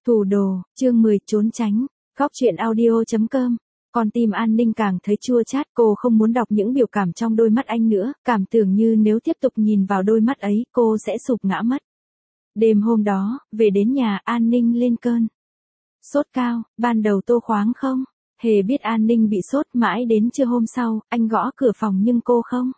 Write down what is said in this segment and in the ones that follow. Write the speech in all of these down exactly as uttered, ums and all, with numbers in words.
Thủ đồ, chương mười, trốn tránh, góc truyện audio chấm com. Con tim An Ninh càng thấy chua chát, cô không muốn đọc những biểu cảm trong đôi mắt anh nữa, cảm tưởng như nếu tiếp tục nhìn vào đôi mắt ấy, cô sẽ sụp ngã mất. Đêm hôm đó, về đến nhà, An Ninh lên cơn sốt cao, ban đầu Tô Khoáng không hề biết An Ninh bị sốt, mãi đến trưa hôm sau, anh gõ cửa phòng nhưng cô không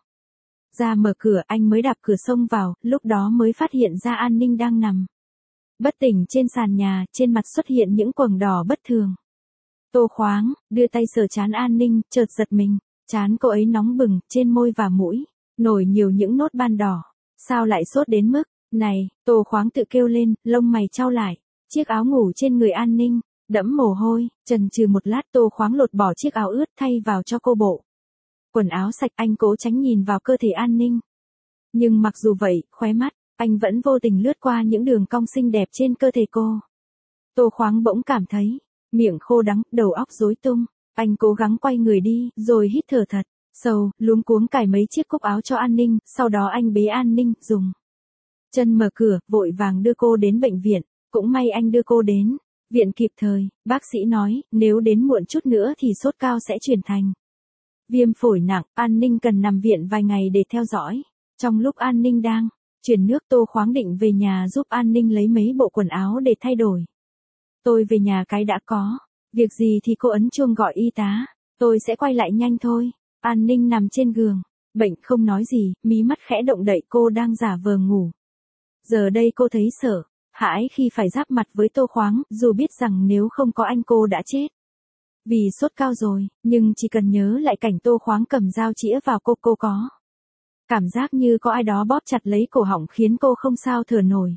ra mở cửa, anh mới đạp cửa xông vào, lúc đó mới phát hiện ra An Ninh đang nằm bất tỉnh trên sàn nhà, trên mặt xuất hiện những quầng đỏ bất thường. Tô Khoáng đưa tay sờ trán An Ninh, chợt giật mình, trán cô ấy nóng bừng, trên môi và mũi nổi nhiều những nốt ban đỏ. Sao lại sốt đến mức này? Tô Khoáng tự kêu lên, lông mày chau lại. Chiếc áo ngủ trên người An Ninh đẫm mồ hôi, chần chừ một lát, Tô Khoáng lột bỏ chiếc áo ướt thay vào cho cô bộ quần áo sạch. Anh cố tránh nhìn vào cơ thể An Ninh, nhưng mặc dù vậy, khóe mắt anh vẫn vô tình lướt qua những đường cong xinh đẹp trên cơ thể cô. Tô Khoáng bỗng cảm thấy miệng khô đắng, đầu óc rối tung. Anh cố gắng quay người đi, rồi hít thở thật sâu, luống cuống cài mấy chiếc cúc áo cho An Ninh, sau đó anh bế An Ninh, dùng chân mở cửa, vội vàng đưa cô đến bệnh viện. Cũng may anh đưa cô đến viện kịp thời, bác sĩ nói, nếu đến muộn chút nữa thì sốt cao sẽ chuyển thành viêm phổi nặng, An Ninh cần nằm viện vài ngày để theo dõi. Trong lúc An Ninh đang chuyển nước, Tô Khoáng định về nhà giúp An Ninh lấy mấy bộ quần áo để thay đổi. Tôi về nhà cái đã, có việc gì thì cô ấn chuông gọi y tá, tôi sẽ quay lại nhanh thôi. An Ninh nằm trên giường bệnh không nói gì, mí mắt khẽ động đậy, cô đang giả vờ ngủ. Giờ đây cô thấy sợ hãi khi phải giáp mặt với Tô Khoáng, dù biết rằng nếu không có anh cô đã chết vì sốt cao rồi, nhưng chỉ cần nhớ lại cảnh Tô Khoáng cầm dao chĩa vào cô, cô có cảm giác như có ai đó bóp chặt lấy cổ họng khiến cô không sao thở nổi.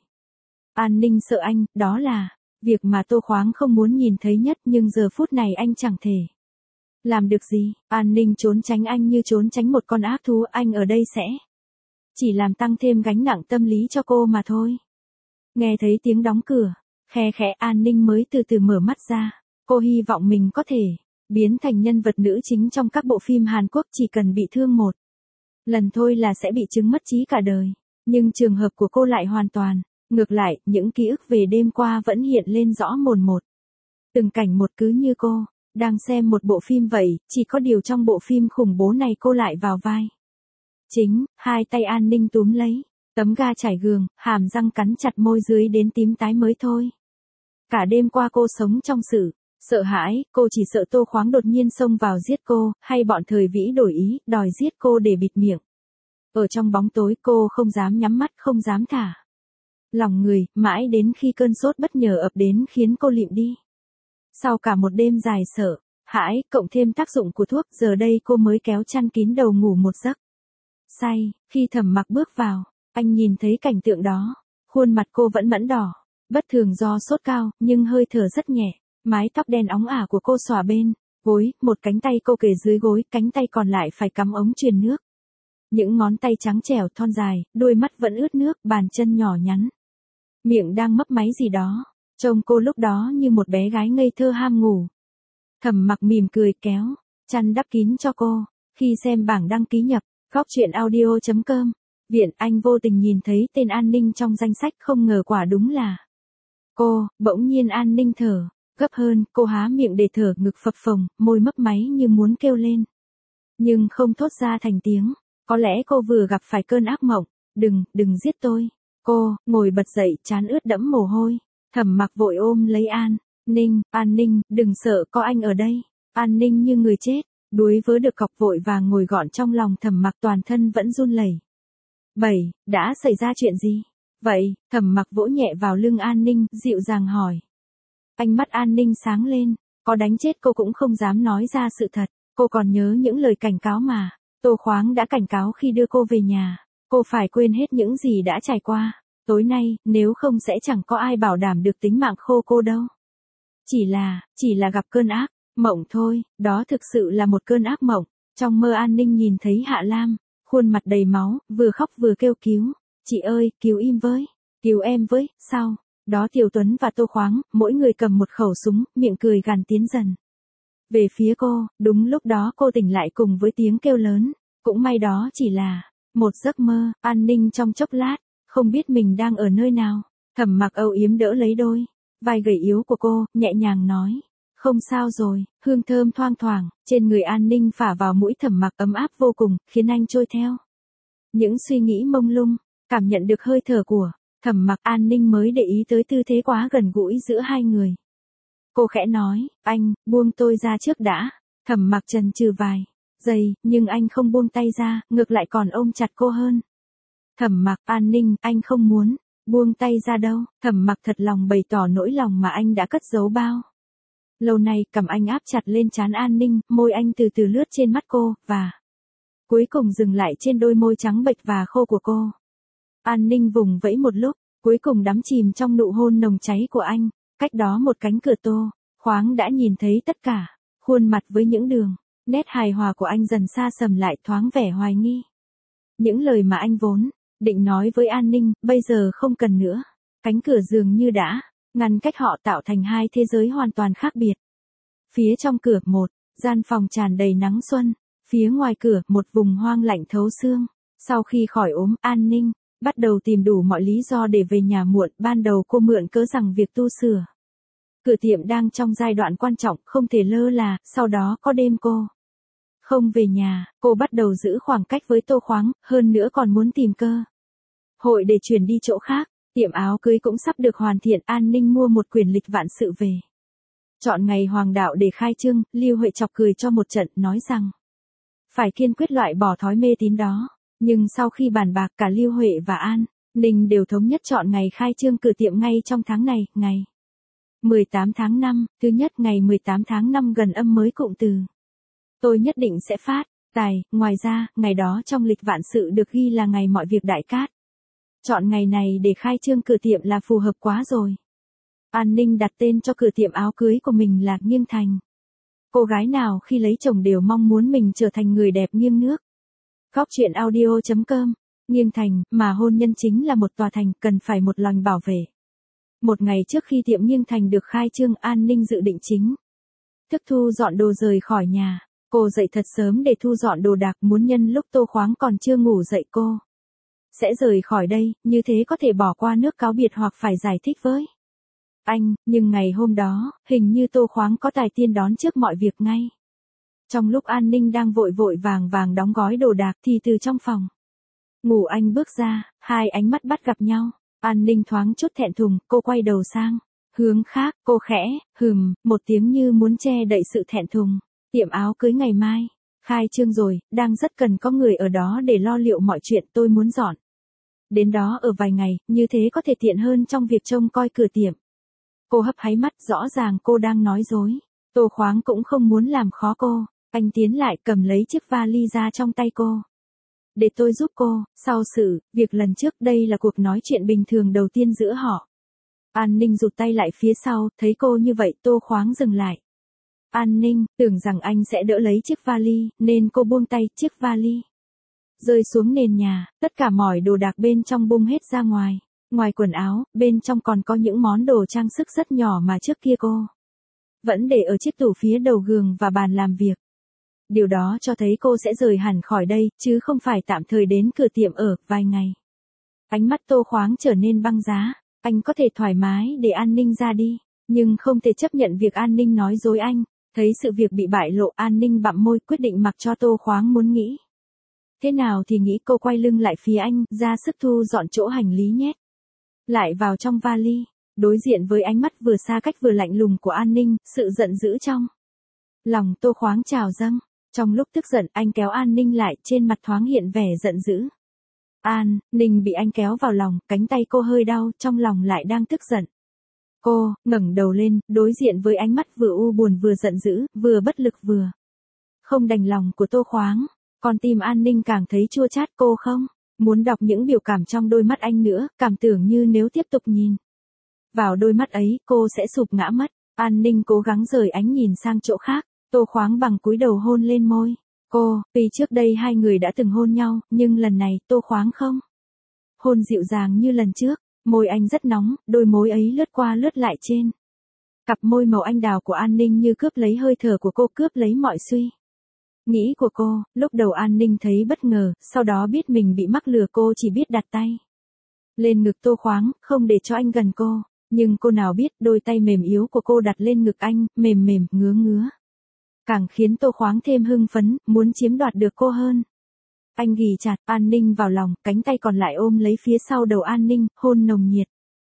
An Ninh sợ anh, đó là việc mà Tô Khoáng không muốn nhìn thấy nhất, nhưng giờ phút này anh chẳng thể làm được gì. An Ninh trốn tránh anh như trốn tránh một con ác thú, anh ở đây sẽ chỉ làm tăng thêm gánh nặng tâm lý cho cô mà thôi. Nghe thấy tiếng đóng cửa, khe khẽ, An Ninh mới từ từ mở mắt ra. Cô hy vọng mình có thể biến thành nhân vật nữ chính trong các bộ phim Hàn Quốc, chỉ cần bị thương một lần thôi là sẽ bị chứng mất trí cả đời. Nhưng trường hợp của cô lại hoàn toàn ngược lại, những ký ức về đêm qua vẫn hiện lên rõ mồn một. Từng cảnh một, cứ như cô đang xem một bộ phim vậy, chỉ có điều trong bộ phim khủng bố này cô lại vào vai chính. Hai tay An Ninh túm lấy tấm ga trải giường, hàm răng cắn chặt môi dưới đến tím tái mới thôi. Cả đêm qua cô sống trong sự sợ hãi, cô chỉ sợ Tô Khoáng đột nhiên xông vào giết cô, hay bọn Thời Vĩ đổi ý, đòi giết cô để bịt miệng. Ở trong bóng tối, cô không dám nhắm mắt, không dám thả lòng người, mãi đến khi cơn sốt bất ngờ ập đến khiến cô lịm đi. Sau cả một đêm dài sợ hãi, cộng thêm tác dụng của thuốc, giờ đây cô mới kéo chăn kín đầu ngủ một giấc say. Khi Thẩm Mặc bước vào, anh nhìn thấy cảnh tượng đó, khuôn mặt cô vẫn mẫn đỏ, bất thường do sốt cao, nhưng hơi thở rất nhẹ. Mái tóc đen óng ả của cô xõa bên gối, một cánh tay cô kề dưới gối, cánh tay còn lại phải cắm ống truyền nước. Những ngón tay trắng trẻo thon dài, đôi mắt vẫn ướt nước, bàn chân nhỏ nhắn, miệng đang mấp máy gì đó. Trông cô lúc đó như một bé gái ngây thơ ham ngủ. Thẩm Mặc mỉm cười kéo chăn đắp kín cho cô. Khi xem bảng đăng ký nhập góc truyện audio chấm com viện, anh vô tình nhìn thấy tên An Ninh trong danh sách, không ngờ quả đúng là cô. Bỗng nhiên An Ninh thở gấp hơn, cô há miệng để thở, ngực phập phồng, môi mấp máy như muốn kêu lên, nhưng không thốt ra thành tiếng. Có lẽ cô vừa gặp phải cơn ác mộng. Đừng, đừng giết tôi. Cô ngồi bật dậy, trán ướt đẫm mồ hôi. Thẩm Mặc vội ôm lấy An Ninh. An Ninh, đừng sợ, có anh ở đây. An Ninh như người chết, đuối vớ được cọc, vội vàng ngồi gọn trong lòng Thẩm Mặc, toàn thân vẫn run lẩy bẩy. Đã xảy ra chuyện gì vậy? Thẩm Mặc vỗ nhẹ vào lưng An Ninh, dịu dàng hỏi. Ánh mắt An Ninh sáng lên, có đánh chết cô cũng không dám nói ra sự thật. Cô còn nhớ những lời cảnh cáo mà Tô Khoáng đã cảnh cáo khi đưa cô về nhà. Cô phải quên hết những gì đã trải qua tối nay, nếu không sẽ chẳng có ai bảo đảm được tính mạng khô cô đâu. Chỉ là, chỉ là gặp cơn ác mộng thôi, đó thực sự là một cơn ác mộng. Trong mơ An Ninh nhìn thấy Hạ Lam, khuôn mặt đầy máu, vừa khóc vừa kêu cứu. Chị ơi, cứu im với, cứu em với. Sau đó Tiểu Tuấn và Tô Khoáng, mỗi người cầm một khẩu súng, miệng cười gằn tiến dần về phía cô. Đúng lúc đó cô tỉnh lại cùng với tiếng kêu lớn. Cũng may đó chỉ là một giấc mơ. An Ninh trong chốc lát không biết mình đang ở nơi nào. Thẩm Mặc âu yếm đỡ lấy đôi vai gầy yếu của cô, nhẹ nhàng nói. Không sao rồi, hương thơm thoang thoảng, trên người An Ninh phả vào mũi Thẩm Mặc ấm áp vô cùng, khiến anh trôi theo. Những suy nghĩ mông lung, cảm nhận được hơi thở của Thẩm Mặc, An Ninh mới để ý tới tư thế quá gần gũi giữa hai người. Cô khẽ nói, anh, buông tôi ra trước đã. Thẩm Mặc chần chừ vài giây, nhưng anh không buông tay ra, ngược lại còn ôm chặt cô hơn. Thẩm Mặc, An Ninh, anh không muốn buông tay ra đâu. Thẩm Mặc thật lòng bày tỏ nỗi lòng mà anh đã cất giấu bao lâu nay, cầm anh áp chặt lên trán An Ninh, môi anh từ từ lướt trên mắt cô, và cuối cùng dừng lại trên đôi môi trắng bệch và khô của cô. An Ninh vùng vẫy một lúc, cuối cùng đắm chìm trong nụ hôn nồng cháy của anh. Cách đó một cánh cửa tô khoáng đã nhìn thấy tất cả, khuôn mặt với những đường nét hài hòa của anh dần xa sầm lại, thoáng vẻ hoài nghi. Những lời mà anh vốn định nói với An Ninh, bây giờ không cần nữa. Cánh cửa dường như đã ngăn cách họ, tạo thành hai thế giới hoàn toàn khác biệt. Phía trong cửa, một gian phòng tràn đầy nắng xuân. Phía ngoài cửa, một vùng hoang lạnh thấu xương. Sau khi khỏi ốm, An Ninh bắt đầu tìm đủ mọi lý do để về nhà muộn. Ban đầu cô mượn cớ rằng việc tu sửa cửa tiệm đang trong giai đoạn quan trọng, không thể lơ là. Sau đó có đêm cô không về nhà, cô bắt đầu giữ khoảng cách với Tô Khoáng, hơn nữa còn muốn tìm cơ hội để chuyển đi chỗ khác. Tiệm áo cưới cũng sắp được hoàn thiện, An Ninh mua một quyển lịch vạn sự về. Chọn ngày hoàng đạo để khai trương, Lưu Huệ chọc cười cho một trận, nói rằng phải kiên quyết loại bỏ thói mê tín đó. Nhưng sau khi bàn bạc, cả Lưu Huệ và An Ninh đều thống nhất chọn ngày khai trương cửa tiệm ngay trong tháng này, ngày mười tám tháng năm. Thứ nhất, ngày mười tám tháng năm gần âm mới cụm từ tôi nhất định sẽ phát tài. Ngoài ra, ngày đó trong lịch vạn sự được ghi là ngày mọi việc đại cát. Chọn ngày này để khai trương cửa tiệm là phù hợp quá rồi. An Ninh đặt tên cho cửa tiệm áo cưới của mình là Nghiêng Thành. Cô gái nào khi lấy chồng đều mong muốn mình trở thành người đẹp nghiêng nước. Góc truyện audio chấm com. Nghiêng Thành, mà hôn nhân chính là một tòa thành, cần phải một lòng bảo vệ. Một ngày trước khi tiệm Nghiêng Thành được khai trương, An Ninh dự định chính thức thu dọn đồ rời khỏi nhà. Cô dậy thật sớm để thu dọn đồ đạc, muốn nhân lúc Tô Khoáng còn chưa ngủ dậy cô sẽ rời khỏi đây, như thế có thể bỏ qua nước cáo biệt hoặc phải giải thích với anh. Nhưng ngày hôm đó, hình như Tô Khoáng có tài tiên đón trước mọi việc ngay. Trong lúc An Ninh đang vội vội vàng vàng đóng gói đồ đạc thì từ trong phòng ngủ anh bước ra, hai ánh mắt bắt gặp nhau. An Ninh thoáng chút thẹn thùng, cô quay đầu sang hướng khác, cô khẽ hừm một tiếng như muốn che đậy sự thẹn thùng. Tiệm áo cưới ngày mai khai trương rồi, đang rất cần có người ở đó để lo liệu mọi chuyện, tôi muốn dọn đến đó ở vài ngày, như thế có thể tiện hơn trong việc trông coi cửa tiệm. Cô hấp háy mắt, rõ ràng cô đang nói dối. Tô Khoáng cũng không muốn làm khó cô, anh tiến lại cầm lấy chiếc vali ra trong tay cô. Để tôi giúp cô, sau sự việc lần trước, đây là cuộc nói chuyện bình thường đầu tiên giữa họ. An Ninh rụt tay lại phía sau, thấy cô như vậy, Tô Khoáng dừng lại. An Ninh tưởng rằng anh sẽ đỡ lấy chiếc vali, nên cô buông tay, chiếc vali rơi xuống nền nhà, tất cả mọi đồ đạc bên trong bung hết ra ngoài. Ngoài quần áo, bên trong còn có những món đồ trang sức rất nhỏ mà trước kia cô vẫn để ở chiếc tủ phía đầu giường và bàn làm việc. Điều đó cho thấy cô sẽ rời hẳn khỏi đây, chứ không phải tạm thời đến cửa tiệm ở vài ngày. Ánh mắt Tô Khoáng trở nên băng giá, anh có thể thoải mái để An Ninh ra đi, nhưng không thể chấp nhận việc An Ninh nói dối anh. Thấy sự việc bị bại lộ, An Ninh bặm môi, quyết định mặc cho Tô Khoáng muốn nghĩ thế nào thì nghĩ. Cô quay lưng lại phía anh, ra sức thu dọn chỗ hành lý nhét lại vào trong vali. Đối diện với ánh mắt vừa xa cách vừa lạnh lùng của An Ninh, sự giận dữ trong lòng Tô Khoáng trào dâng. Trong lúc tức giận, anh kéo An Ninh lại, trên mặt thoáng hiện vẻ giận dữ. An Ninh bị anh kéo vào lòng, cánh tay cô hơi đau, trong lòng lại đang tức giận. Cô ngẩng đầu lên, đối diện với ánh mắt vừa u buồn vừa giận dữ, vừa bất lực vừa không đành lòng của Tô Khoáng. Con tim An Ninh càng thấy chua chát, cô không muốn đọc những biểu cảm trong đôi mắt anh nữa, cảm tưởng như nếu tiếp tục nhìn vào đôi mắt ấy, cô sẽ sụp ngã mất. An Ninh cố gắng rời ánh nhìn sang chỗ khác. Tô Khoáng bằng cúi đầu hôn lên môi cô. Vì trước đây hai người đã từng hôn nhau, nhưng lần này Tô Khoáng không hôn dịu dàng như lần trước. Môi anh rất nóng, đôi môi ấy lướt qua lướt lại trên cặp môi màu anh đào của An Ninh, như cướp lấy hơi thở của cô, cướp lấy mọi suy nghĩ của cô. Lúc đầu An Ninh thấy bất ngờ, sau đó biết mình bị mắc lừa, cô chỉ biết đặt tay lên ngực Tô Khoáng, không để cho anh gần cô. Nhưng cô nào biết đôi tay mềm yếu của cô đặt lên ngực anh, mềm mềm, ngứa ngứa. Càng khiến Tô Khoáng thêm hưng phấn, muốn chiếm đoạt được cô hơn. Anh ghì chặt An Ninh vào lòng, cánh tay còn lại ôm lấy phía sau đầu An Ninh, hôn nồng nhiệt.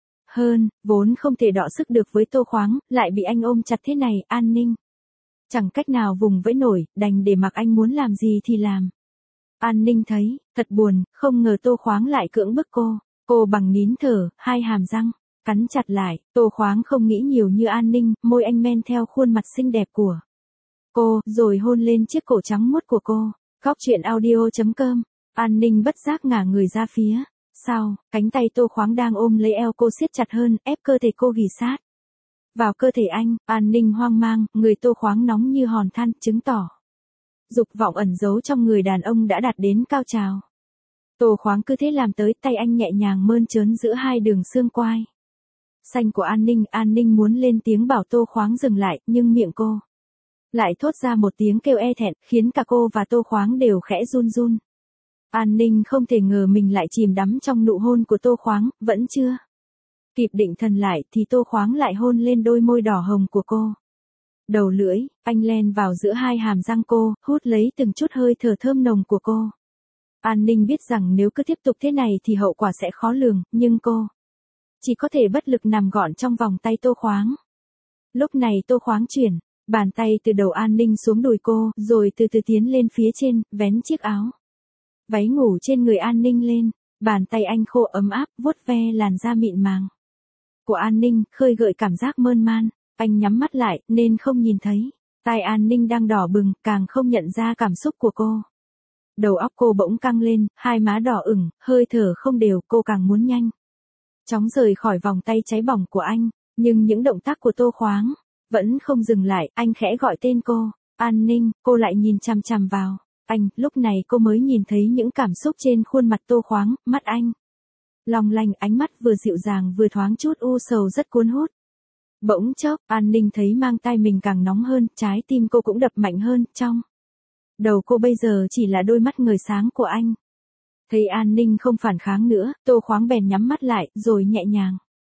Hơn, vốn không thể đọ sức được với Tô Khoáng, lại bị anh ôm chặt thế này, An Ninh. Chẳng cách nào vùng vẫy nổi, đành để mặc anh muốn làm gì thì làm. An Ninh thấy, thật buồn, không ngờ Tô Khoáng lại cưỡng bức cô. Cô bằng nín thở, hai hàm răng, cắn chặt lại, Tô Khoáng không nghĩ nhiều như An Ninh, môi anh men theo khuôn mặt xinh đẹp của cô, rồi hôn lên chiếc cổ trắng muốt của cô. Góc truyện audio chấm com, An Ninh bất giác ngả người ra phía sau, cánh tay Tô Khoáng đang ôm lấy eo cô siết chặt hơn, ép cơ thể cô ghì sát vào cơ thể anh. An Ninh hoang mang, người Tô Khoáng nóng như hòn than, chứng tỏ dục vọng ẩn giấu trong người đàn ông đã đạt đến cao trào. Tô Khoáng cứ thế làm tới, tay anh nhẹ nhàng mơn trớn giữa hai đường xương quai xanh của An Ninh. An Ninh muốn lên tiếng bảo Tô Khoáng dừng lại, nhưng miệng cô lại thốt ra một tiếng kêu e thẹn, khiến cả cô và Tô Khoáng đều khẽ run run. An Ninh không thể ngờ mình lại chìm đắm trong nụ hôn của Tô Khoáng, vẫn chưa kịp định thần lại thì Tô Khoáng lại hôn lên đôi môi đỏ hồng của cô. Đầu lưỡi, anh len vào giữa hai hàm răng cô, hút lấy từng chút hơi thở thơm nồng của cô. An Ninh biết rằng nếu cứ tiếp tục thế này thì hậu quả sẽ khó lường, nhưng cô chỉ có thể bất lực nằm gọn trong vòng tay Tô Khoáng. Lúc này Tô Khoáng chuyển bàn tay từ đầu An Ninh xuống đùi cô, rồi từ từ tiến lên phía trên, vén chiếc áo váy ngủ trên người An Ninh lên. Bàn tay anh khô ấm áp, vuốt ve làn da mịn màng của An Ninh, khơi gợi cảm giác mơn man. Anh nhắm mắt lại, nên không nhìn thấy. Tai An Ninh đang đỏ bừng, càng không nhận ra cảm xúc của cô. Đầu óc cô bỗng căng lên, hai má đỏ ửng, hơi thở không đều, cô càng muốn nhanh chóng rời khỏi vòng tay cháy bỏng của anh. Nhưng những động tác của Tô Khoáng vẫn không dừng lại, anh khẽ gọi tên cô. An Ninh, cô lại nhìn chằm chằm vào anh, lúc này cô mới nhìn thấy những cảm xúc trên khuôn mặt Tô Khoáng, mắt anh long lanh, ánh mắt vừa dịu dàng vừa thoáng chút u sầu rất cuốn hút. Bỗng chốc, An Ninh thấy mang tai mình càng nóng hơn, trái tim cô cũng đập mạnh hơn, trong đầu cô bây giờ chỉ là đôi mắt ngời sáng của anh. Thấy An Ninh không phản kháng nữa, Tô Khoáng bèn nhắm mắt lại, rồi nhẹ nhàng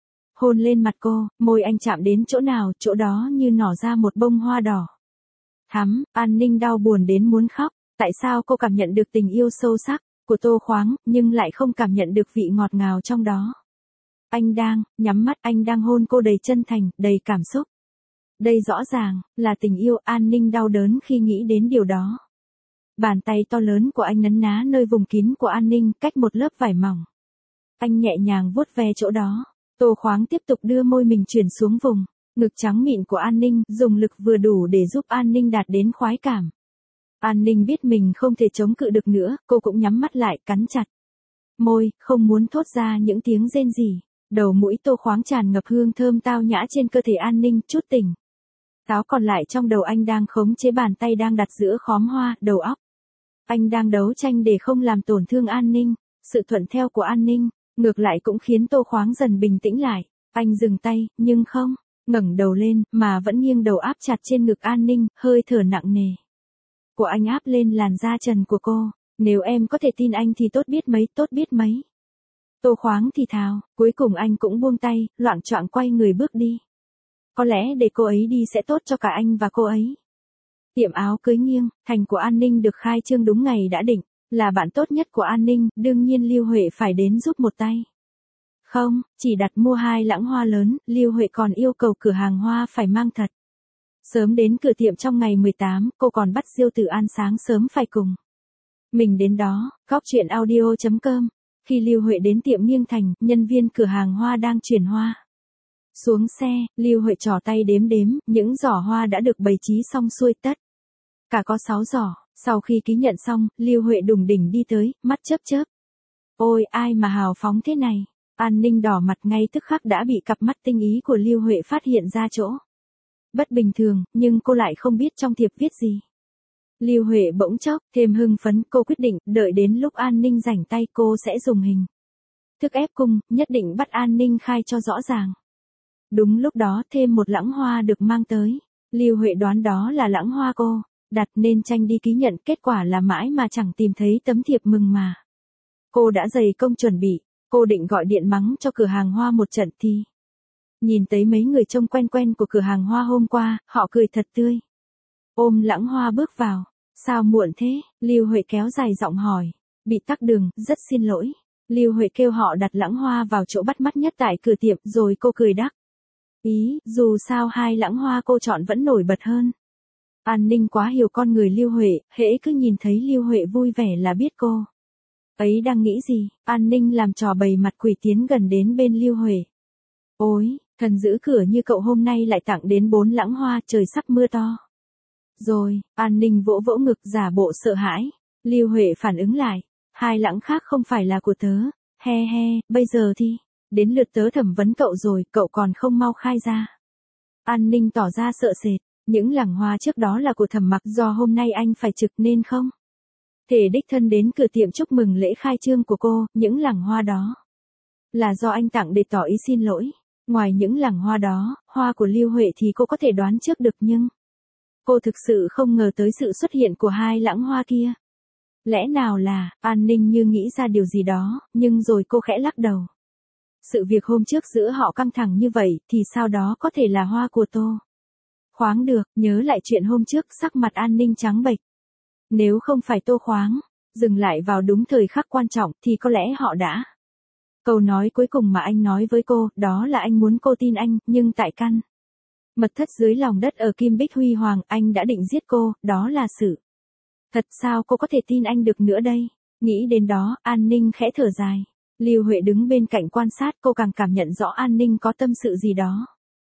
hôn lên mặt cô, môi anh chạm đến chỗ nào, chỗ đó như nở ra một bông hoa đỏ thắm. An Ninh đau buồn đến muốn khóc. Tại sao cô cảm nhận được tình yêu sâu sắc của Tô Khoáng, nhưng lại không cảm nhận được vị ngọt ngào trong đó? Anh đang nhắm mắt, anh đang hôn cô đầy chân thành, đầy cảm xúc. Đây rõ ràng là tình yêu. An Ninh đau đớn khi nghĩ đến điều đó. Bàn tay to lớn của anh nấn ná nơi vùng kín của An Ninh, cách một lớp vải mỏng. Anh nhẹ nhàng vuốt ve chỗ đó. Tô Khoáng tiếp tục đưa môi mình chuyển xuống vùng ngực trắng mịn của An Ninh, dùng lực vừa đủ để giúp An Ninh đạt đến khoái cảm. An Ninh biết mình không thể chống cự được nữa, cô cũng nhắm mắt lại, cắn chặt môi, không muốn thốt ra những tiếng rên rỉ. Đầu mũi Tô Khoáng tràn ngập hương thơm tao nhã trên cơ thể An Ninh, chút tỉnh táo còn lại trong đầu anh đang khống chế bàn tay đang đặt giữa khóm hoa, đầu óc anh đang đấu tranh để không làm tổn thương An Ninh. Sự thuận theo của An Ninh ngược lại cũng khiến Tô Khoáng dần bình tĩnh lại. Anh dừng tay, nhưng không ngẩng đầu lên, mà vẫn nghiêng đầu áp chặt trên ngực An Ninh, hơi thở nặng nề của anh áp lên làn da trần của cô. Nếu em có thể tin anh thì tốt biết mấy, tốt biết mấy. Tô Khoáng thì thào, cuối cùng anh cũng buông tay, loạng choạng quay người bước đi. Có lẽ để cô ấy đi sẽ tốt cho cả anh và cô ấy. Tiệm áo cưới nghiêng, thành của An Ninh được khai trương đúng ngày đã định. Là bạn tốt nhất của An Ninh, đương nhiên Lưu Huệ phải đến giúp một tay. Không, chỉ đặt mua hai lẵng hoa lớn, Lưu Huệ còn yêu cầu cửa hàng hoa phải mang thật sớm đến cửa tiệm trong ngày mười tám, cô còn bắt Diêu Tử An sáng sớm phải cùng mình đến đó. Góc truyện audio chấm com. Khi Lưu Huệ đến tiệm Nghiêng Thành, nhân viên cửa hàng hoa đang chuyển hoa xuống xe, Lưu Huệ trỏ tay đếm đếm, những giỏ hoa đã được bày trí xong xuôi tất cả có sáu giỏ. Sau khi ký nhận xong, Lưu Huệ đùng đỉnh đi tới, mắt chớp chớp. Ôi, ai mà hào phóng thế này? An Ninh đỏ mặt ngay tức khắc đã bị cặp mắt tinh ý của Lưu Huệ phát hiện ra chỗ bất bình thường, nhưng cô lại không biết trong thiệp viết gì. Lưu Huệ bỗng chốc thêm hưng phấn, cô quyết định đợi đến lúc An Ninh rảnh tay cô sẽ dùng hình thức ép cung, nhất định bắt An Ninh khai cho rõ ràng. Đúng lúc đó thêm một lẵng hoa được mang tới. Lưu Huệ đoán đó là lẵng hoa cô đặt nên tranh đi ký nhận, kết quả là mãi mà chẳng tìm thấy tấm thiệp mừng mà. Cô đã dày công chuẩn bị, cô định gọi điện mắng cho cửa hàng hoa một trận thì Nhìn thấy mấy người trông quen quen của cửa hàng hoa hôm qua, họ cười thật tươi. Ôm Lãng Hoa bước vào. Sao muộn thế? Lưu Huệ kéo dài giọng hỏi. Bị tắc đường, rất xin lỗi. Lưu Huệ kêu họ đặt Lãng Hoa vào chỗ bắt mắt nhất tại cửa tiệm, rồi cô cười đắc ý, dù sao hai Lãng Hoa cô chọn vẫn nổi bật hơn. An Ninh quá hiểu con người Lưu Huệ, hễ cứ nhìn thấy Lưu Huệ vui vẻ là biết cô ấy đang nghĩ gì. An Ninh làm trò bày mặt quỷ tiến gần đến bên Lưu Huệ. Ôi, thần giữ cửa như cậu hôm nay lại tặng đến bốn Lãng Hoa, trời sắp mưa to. Rồi, An Ninh vỗ vỗ ngực giả bộ sợ hãi. Lưu Huệ phản ứng lại. Hai lãng khác không phải là của tớ. He he, bây giờ thì, đến lượt tớ thẩm vấn cậu rồi, cậu còn không mau khai ra. An Ninh tỏ ra sợ sệt. Những lẵng hoa trước đó là của Thẩm Mặc, do hôm nay anh phải trực nên không thể đích thân đến cửa tiệm chúc mừng lễ khai trương của cô. Những lẵng hoa đó là do anh tặng để tỏ ý xin lỗi. Ngoài những lẵng hoa đó, hoa của Lưu Huệ thì cô có thể đoán trước được, nhưng cô thực sự không ngờ tới sự xuất hiện của hai lãng hoa kia. Lẽ nào là, An Ninh như nghĩ ra điều gì đó, nhưng rồi cô khẽ lắc đầu. Sự việc hôm trước giữa họ căng thẳng như vậy, thì sao đó có thể là hoa của Tô Khoáng được. Nhớ lại chuyện hôm trước, sắc mặt An Ninh trắng bệch. Nếu không phải Tô Khoáng dừng lại vào đúng thời khắc quan trọng, thì có lẽ họ đã. Câu nói cuối cùng mà anh nói với cô, đó là anh muốn cô tin anh, nhưng tại căn mật thất dưới lòng đất ở Kim Bích Huy Hoàng, anh đã định giết cô, đó là sự thật. Sao cô có thể tin anh được nữa đây? Nghĩ đến đó, An Ninh khẽ thở dài. Lưu Huệ đứng bên cạnh quan sát, cô càng cảm nhận rõ An Ninh có tâm sự gì đó.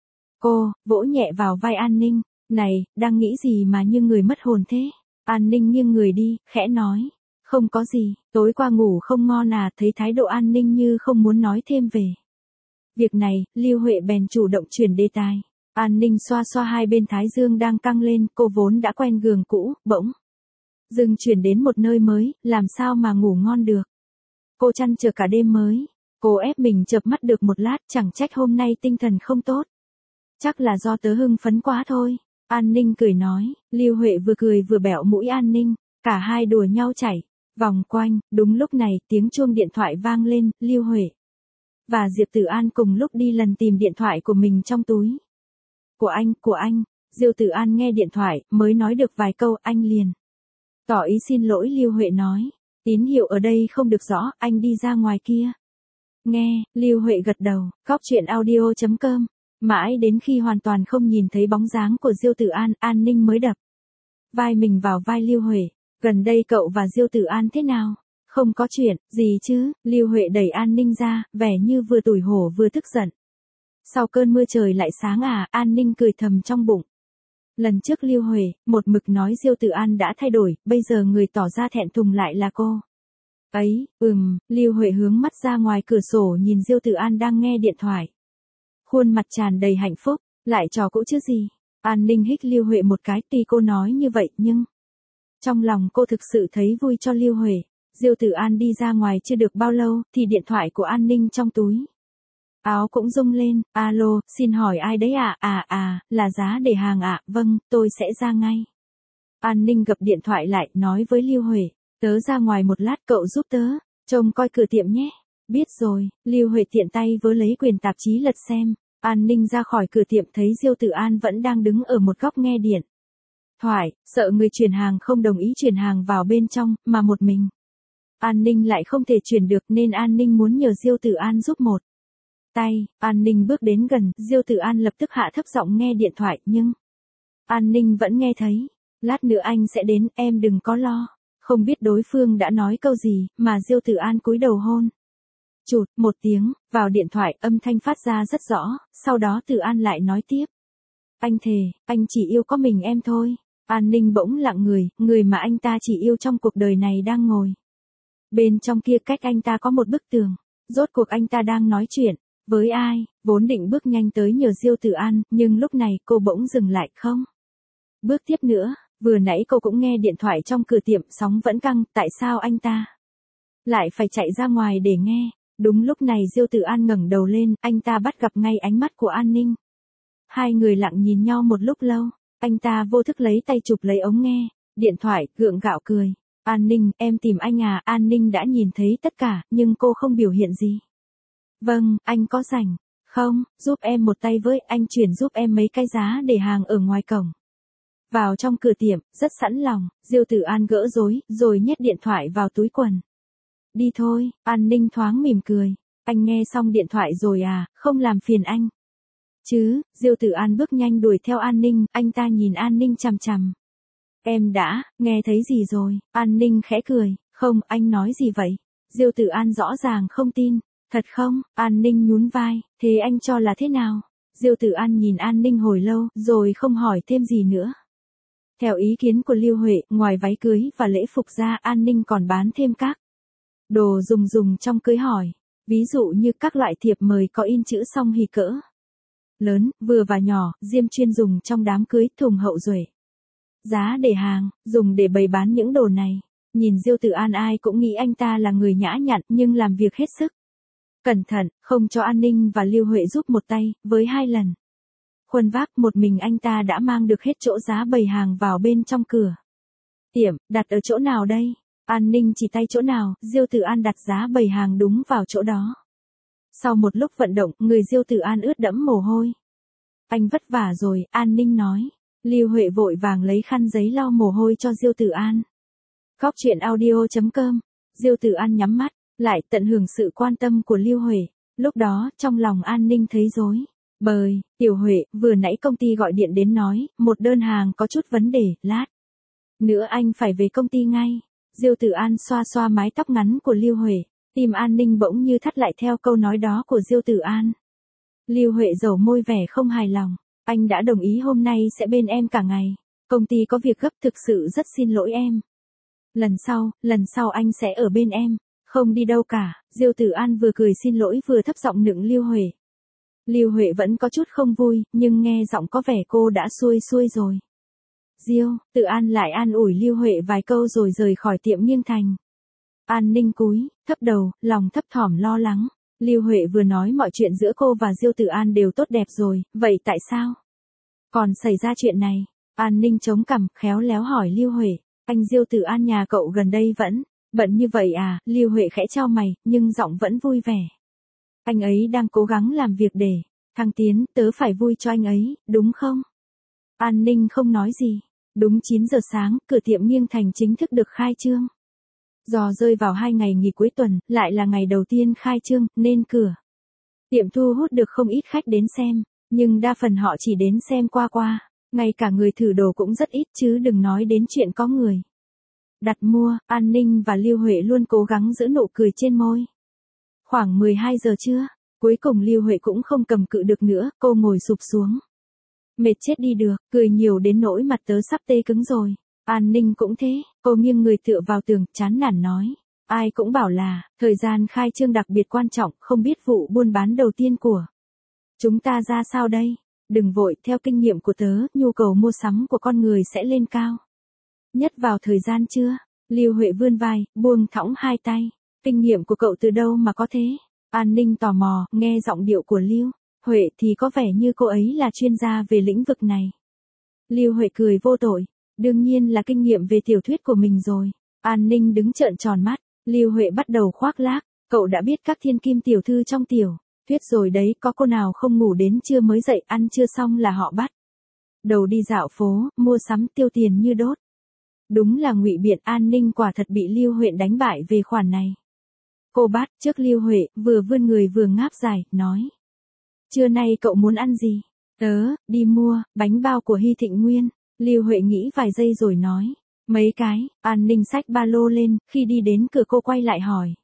Cô vỗ nhẹ vào vai An Ninh. Này, đang nghĩ gì mà như người mất hồn thế? An Ninh nghiêng người đi, khẽ nói. Không có gì, tối qua ngủ không ngon à. Thấy thái độ An Ninh như không muốn nói thêm về việc này, Lưu Huệ bèn chủ động chuyển đề tài. An Ninh xoa xoa hai bên thái dương đang căng lên, cô vốn đã quen giường cũ, bỗng dừng chuyển đến một nơi mới, làm sao mà ngủ ngon được. Cô trăn trở cả đêm mới. Cô ép mình chợp mắt được một lát, chẳng trách hôm nay tinh thần không tốt. Chắc là do tớ hưng phấn quá thôi. An Ninh cười nói. Lưu Huệ vừa cười vừa bẹo mũi An Ninh. Cả hai đùa nhau chảy vòng quanh. Đúng lúc này, tiếng chuông điện thoại vang lên. Lưu Huệ và Diệp Tử An cùng lúc đi lần tìm điện thoại của mình trong túi. Của anh, của anh. Diệp Tử An nghe điện thoại, mới nói được vài câu, anh liền tỏ ý xin lỗi. Lưu Huệ nói. Tín hiệu ở đây không được rõ, anh đi ra ngoài kia nghe. Lưu Huệ gật đầu. Cóc truyện audio chấm com. Mãi đến khi hoàn toàn không nhìn thấy bóng dáng của Diêu Tử An, An Ninh mới đập vai mình vào vai Lưu Huệ. Gần đây cậu và Diêu Tử An thế nào? Không có chuyện gì chứ? Lưu Huệ đẩy An Ninh ra, vẻ như vừa tủi hổ vừa tức giận. Sau cơn mưa trời lại sáng à? An Ninh cười thầm trong bụng. Lần trước Lưu Huệ một mực nói Diêu Tử An đã thay đổi, bây giờ người tỏ ra thẹn thùng lại là cô ấy. Ừm. Lưu Huệ hướng mắt ra ngoài cửa sổ nhìn Diêu Tử An đang nghe điện thoại. Khuôn mặt tràn đầy hạnh phúc. Lại trò cũ chứ gì? An Ninh hích Lưu Huệ một cái. Tuy cô nói như vậy, nhưng trong lòng cô thực sự thấy vui cho Lưu Huệ. Diêu Tử An đi ra ngoài chưa được bao lâu, thì điện thoại của An Ninh trong túi áo cũng rung lên. Alo, xin hỏi ai đấy ạ? À? à à, là Giá để hàng ạ. À? Vâng, tôi sẽ ra ngay. An Ninh gập điện thoại lại, nói với Lưu Huệ. Tớ ra ngoài một lát, cậu giúp tớ trông coi cửa tiệm nhé. Biết rồi. Lưu Huệ tiện tay vớ lấy quyển tạp chí lật xem. An Ninh ra khỏi cửa tiệm thấy Diêu Tử An vẫn đang đứng ở một góc nghe điện thoại, sợ người chuyển hàng không đồng ý chuyển hàng vào bên trong, mà một mình An Ninh lại không thể chuyển được, nên An Ninh muốn nhờ Diêu Tử An giúp một tay. An Ninh bước đến gần, Diêu Tử An lập tức hạ thấp giọng nghe điện thoại, nhưng An Ninh vẫn nghe thấy. Lát nữa anh sẽ đến, em đừng có lo. Không biết đối phương đã nói câu gì, mà Diêu Tử An cúi đầu hôn chụt một tiếng vào điện thoại, âm thanh phát ra rất rõ. Sau đó Tử An lại nói tiếp. Anh thề, anh chỉ yêu có mình em thôi. An Ninh bỗng lặng người, người mà anh ta chỉ yêu trong cuộc đời này đang ngồi bên trong kia, cách anh ta có một bức tường. Rốt cuộc anh ta đang nói chuyện với ai? Vốn định bước nhanh tới nhờ Diêu Tử An, nhưng lúc này cô bỗng dừng lại, không bước tiếp nữa. Vừa nãy cô cũng nghe điện thoại trong cửa tiệm, sóng vẫn căng, tại sao anh ta lại phải chạy ra ngoài để nghe? Đúng lúc này Diêu Tử An ngẩng đầu lên, anh ta bắt gặp ngay ánh mắt của An Ninh. Hai người lặng nhìn nhau một lúc lâu, anh ta vô thức lấy tay chụp lấy ống nghe điện thoại, gượng gạo cười. An Ninh, em tìm anh à? An Ninh đã nhìn thấy tất cả, nhưng cô không biểu hiện gì. Vâng, anh có rảnh Không, giúp em một tay với, anh chuyển giúp em mấy cái giá để hàng ở ngoài cổng. Vào trong cửa tiệm, rất sẵn lòng, Diêu Tử An gỡ rối, rồi nhét điện thoại vào túi quần. Đi thôi, An Ninh thoáng mỉm cười. Anh nghe xong điện thoại rồi à, không làm phiền anh. Chứ, Diêu Tử An bước nhanh đuổi theo An Ninh, anh ta nhìn An Ninh chằm chằm. Em đã, nghe thấy gì rồi, An Ninh khẽ cười, không, anh nói gì vậy? Diêu Tử An rõ ràng không tin. Thật không? An Ninh nhún vai, thế anh cho là thế nào? Diêu Tử An nhìn An Ninh hồi lâu, rồi không hỏi thêm gì nữa. Theo ý kiến của Lưu Huệ, ngoài váy cưới và lễ phục ra, An Ninh còn bán thêm các đồ dùng dùng trong cưới hỏi. Ví dụ như các loại thiệp mời có in chữ song hỷ cỡ lớn, vừa và nhỏ, diêm chuyên dùng trong đám cưới, thùng hậu duệ. Giá để hàng, dùng để bày bán những đồ này. Nhìn Diêu Tử An ai cũng nghĩ anh ta là người nhã nhặn nhưng làm việc hết sức cẩn thận, không cho An Ninh và Lưu Huệ giúp một tay, với hai lần khuân vác một mình anh ta đã mang được hết chỗ giá bày hàng vào bên trong cửa tiệm. Đặt ở chỗ nào đây? An Ninh chỉ tay chỗ nào, Diêu Tử An đặt giá bày hàng đúng vào chỗ đó. Sau một lúc vận động, người Diêu Tử An ướt đẫm mồ hôi. Anh vất vả rồi, An Ninh nói. Lưu Huệ vội vàng lấy khăn giấy lau mồ hôi cho Diêu Tử An. Góc truyện audio chấm com. Diêu Tử An nhắm mắt, lại tận hưởng sự quan tâm của Lưu Huệ. Lúc đó, trong lòng An Ninh thấy rối bời. Tiểu Huệ, vừa nãy công ty gọi điện đến nói, một đơn hàng có chút vấn đề, lát nữa anh phải về công ty ngay. Diêu Tử An xoa xoa mái tóc ngắn của Lưu Huệ, tim An Ninh bỗng như thắt lại theo câu nói đó của Diêu Tử An. Lưu Huệ dầu môi vẻ không hài lòng, anh đã đồng ý hôm nay sẽ bên em cả ngày. Công ty có việc gấp, thực sự rất xin lỗi em. Lần sau, lần sau anh sẽ ở bên em, không đi đâu cả. Diêu Tử An vừa cười xin lỗi vừa thấp giọng nựng Lưu Huệ. Lưu Huệ vẫn có chút không vui, nhưng nghe giọng có vẻ cô đã xuôi xuôi rồi. Diêu Tử An lại an ủi Lưu Huệ vài câu rồi rời khỏi tiệm Nghiêng Thành. An Ninh cúi thấp đầu, lòng thấp thỏm lo lắng. Lưu Huệ vừa nói mọi chuyện giữa cô và Diêu Tử An đều tốt đẹp rồi, vậy tại sao còn xảy ra chuyện này? An Ninh chống cằm, khéo léo hỏi Lưu Huệ, anh Diêu Tử An nhà cậu gần đây vẫn bận như vậy à? Lưu Huệ khẽ chau mày, nhưng giọng vẫn vui vẻ. Anh ấy đang cố gắng làm việc để thăng tiến, tớ phải vui cho anh ấy, đúng không? An Ninh không nói gì. Đúng chín giờ sáng, cửa tiệm Nghiêng Thành chính thức được khai trương. Do rơi vào hai ngày nghỉ cuối tuần, lại là ngày đầu tiên khai trương, nên cửa tiệm thu hút được không ít khách đến xem, nhưng đa phần họ chỉ đến xem qua qua, ngay cả người thử đồ cũng rất ít chứ đừng nói đến chuyện có người đặt mua. An Ninh và Lưu Huệ luôn cố gắng giữ nụ cười trên môi. Khoảng mười hai giờ trưa, cuối cùng Lưu Huệ cũng không cầm cự được nữa, cô ngồi sụp xuống. Mệt chết đi được, cười nhiều đến nỗi mặt tớ sắp tê cứng rồi. An Ninh cũng thế, cô nghiêng người tựa vào tường, chán nản nói. Ai cũng bảo là, thời gian khai trương đặc biệt quan trọng, không biết vụ buôn bán đầu tiên của chúng ta ra sao đây? Đừng vội, theo kinh nghiệm của tớ, nhu cầu mua sắm của con người sẽ lên cao. Nhất vào thời gian trưa, Lưu Huệ vươn vai, buông thõng hai tay. Kinh nghiệm của cậu từ đâu mà có thế? An Ninh tò mò, nghe giọng điệu của Lưu Huệ thì có vẻ như cô ấy là chuyên gia về lĩnh vực này. Lưu Huệ cười vô tội, đương nhiên là kinh nghiệm về tiểu thuyết của mình rồi. An Ninh đứng trợn tròn mắt, Lưu Huệ bắt đầu khoác lác, cậu đã biết các thiên kim tiểu thư trong tiểu thuyết rồi đấy, có cô nào không ngủ đến trưa mới dậy, ăn trưa xong là họ bắt đầu đi dạo phố, mua sắm tiêu tiền như đốt. Đúng là ngụy biện. An Ninh quả thật bị Lưu Huệ đánh bại về khoản này. Cô bắt trước Lưu Huệ, vừa vươn người vừa ngáp dài, nói. Trưa nay cậu muốn ăn gì? Tớ, đi mua, bánh bao của Hy Thịnh Nguyên. Lưu Huệ nghĩ vài giây rồi nói. Mấy cái. An Ninh xách ba lô lên, khi đi đến cửa cô quay lại hỏi.